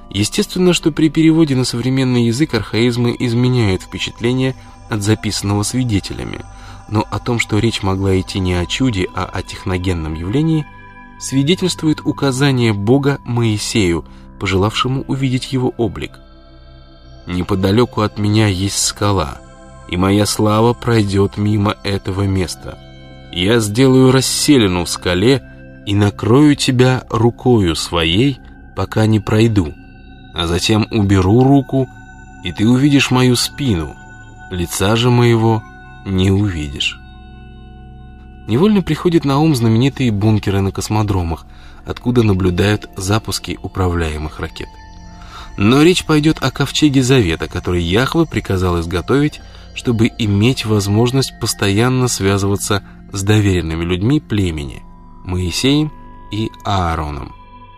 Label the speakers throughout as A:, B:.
A: Естественно, что при переводе на современный язык архаизмы изменяют впечатление от записанного свидетелями, но о том, что речь могла идти не о чуде, а о техногенном явлении, свидетельствует указание Бога Моисею, пожелавшему увидеть его облик. «Неподалеку от меня есть скала, и моя слава пройдет мимо этого места. Я сделаю расселину в скале и накрою тебя рукою своей, пока не пройду, а затем уберу руку, и ты увидишь мою спину, лица же моего не увидишь». Невольно приходит на ум знаменитые бункеры на космодромах, откуда наблюдают запуски управляемых ракет. Но речь пойдет о ковчеге Завета, который Яхве приказал изготовить, чтобы иметь возможность постоянно связываться с доверенными людьми племени Моисеем и Аароном.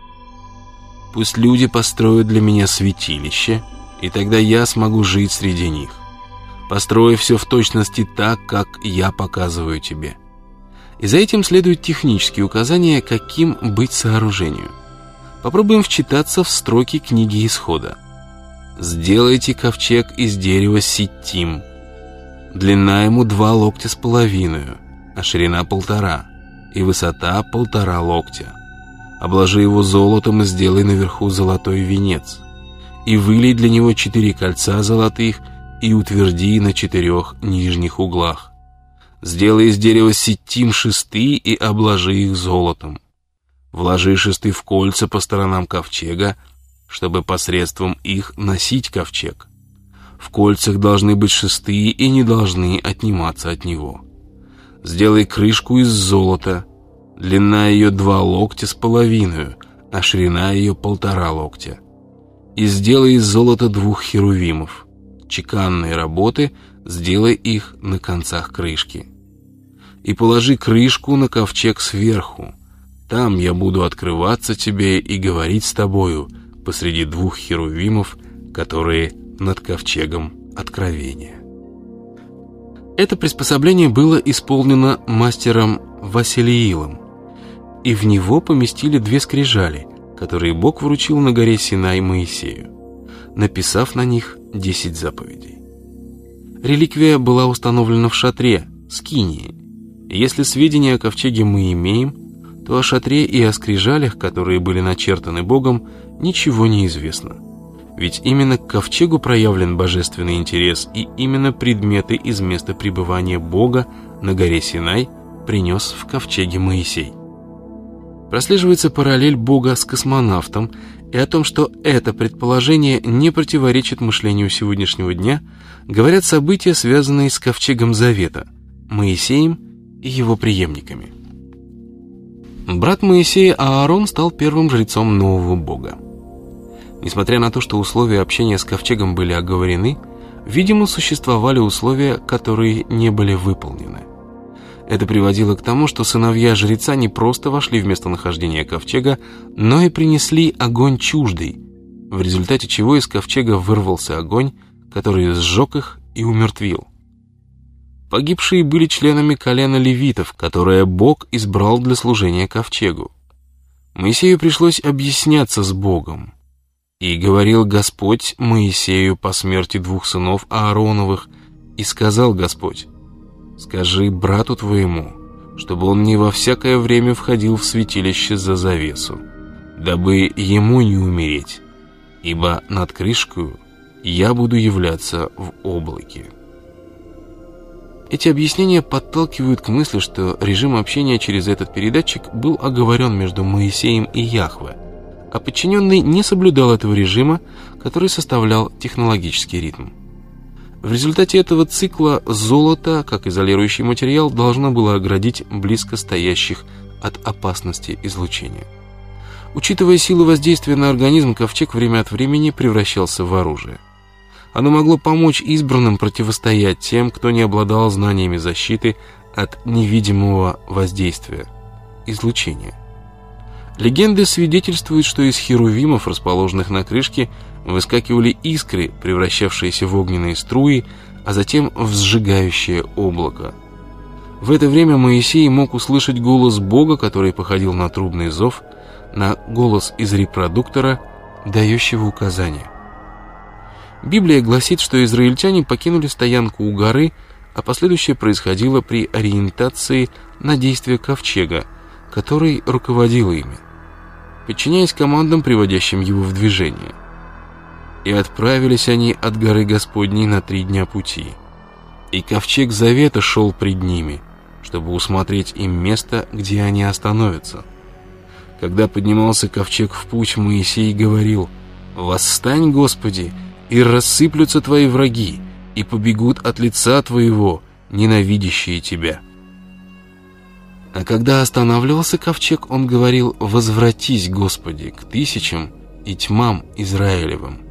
A: «Пусть люди построят для меня святилище, и тогда я смогу жить среди них. Построй все в точности так, как я показываю тебе». И за этим следуют технические указания, каким быть сооружению. Попробуем вчитаться в строки книги Исхода. «Сделайте ковчег из дерева ситтим. Длина ему 2 локтя с половиной, а ширина 1,5, и высота 1,5 локтя. Обложи его золотом и сделай наверху золотой венец. И вылей для него 4 кольца золотых и утверди на 4 нижних углах. Сделай из дерева ситтим шесты и обложи их золотом. Вложи шесты в кольца по сторонам ковчега, чтобы посредством их носить ковчег. В кольцах должны быть шесты и не должны отниматься от него. Сделай крышку из золота. Длина ее 2 локтя с половиной, а ширина ее 1,5 локтя. И сделай из золота 2 херувимов. Чеканные работы, сделай их на концах крышки. И положи крышку на ковчег сверху. Там я буду открываться тебе и говорить с тобою посреди 2 херувимов, которые над ковчегом откровения». Это приспособление было исполнено мастером Василиилом, и в него поместили 2 скрижали, которые Бог вручил на горе Синай Моисею, написав на них 10 заповедей. Реликвия была установлена в шатре, скинии. Если сведения о ковчеге мы имеем, то о шатре и о скрижалях, которые были начертаны Богом, ничего не известно. Ведь именно к ковчегу проявлен божественный интерес, и именно предметы из места пребывания Бога на горе Синай принес в ковчеге Моисей. Прослеживается параллель Бога с космонавтом, и о том, что это предположение не противоречит мышлению сегодняшнего дня, говорят события, связанные с ковчегом Завета, Моисеем и его преемниками. Брат Моисея Аарон стал первым жрецом нового Бога. Несмотря на то, что условия общения с ковчегом были оговорены, видимо, существовали условия, которые не были выполнены. Это приводило к тому, что сыновья жреца не просто вошли в местонахождение ковчега, но и принесли огонь чуждый, в результате чего из ковчега вырвался огонь, который сжег их и умертвил. Погибшие были членами колена левитов, которое Бог избрал для служения ковчегу. Моисею пришлось объясняться с Богом. «И говорил Господь Моисею по смерти 2 сынов Аароновых, и сказал Господь: скажи брату твоему, чтобы он не во всякое время входил в святилище за завесу, дабы ему не умереть, ибо над крышкою я буду являться в облаке». Эти объяснения подталкивают к мысли, что режим общения через этот передатчик был оговорен между Моисеем и Яхве, а подчиненный не соблюдал этого режима, который составлял технологический ритм. В результате этого цикла золото, как изолирующий материал, должно было оградить близко стоящих от опасности излучения. Учитывая силу воздействия на организм, ковчег время от времени превращался в оружие. Оно могло помочь избранным противостоять тем, кто не обладал знаниями защиты от невидимого воздействия – излучения. Легенды свидетельствуют, что из херувимов, расположенных на крышке, выскакивали искры, превращавшиеся в огненные струи, а затем в сжигающее облако. В это время Моисей мог услышать голос Бога, который походил на трубный зов, на голос из репродуктора, дающего указания. Библия гласит, что израильтяне покинули стоянку у горы, а последующее происходило при ориентации на действие ковчега, который руководил ими, подчиняясь командам, приводящим его в движение. И отправились они от горы Господней на 3 дня пути. И ковчег завета шел пред ними, чтобы усмотреть им место, где они остановятся. Когда поднимался ковчег в путь, Моисей говорил: «Восстань, Господи, и рассыплются твои враги, и побегут от лица твоего, ненавидящие тебя». А когда останавливался ковчег, он говорил: «Возвратись, Господи, к тысячам и тьмам Израилевым».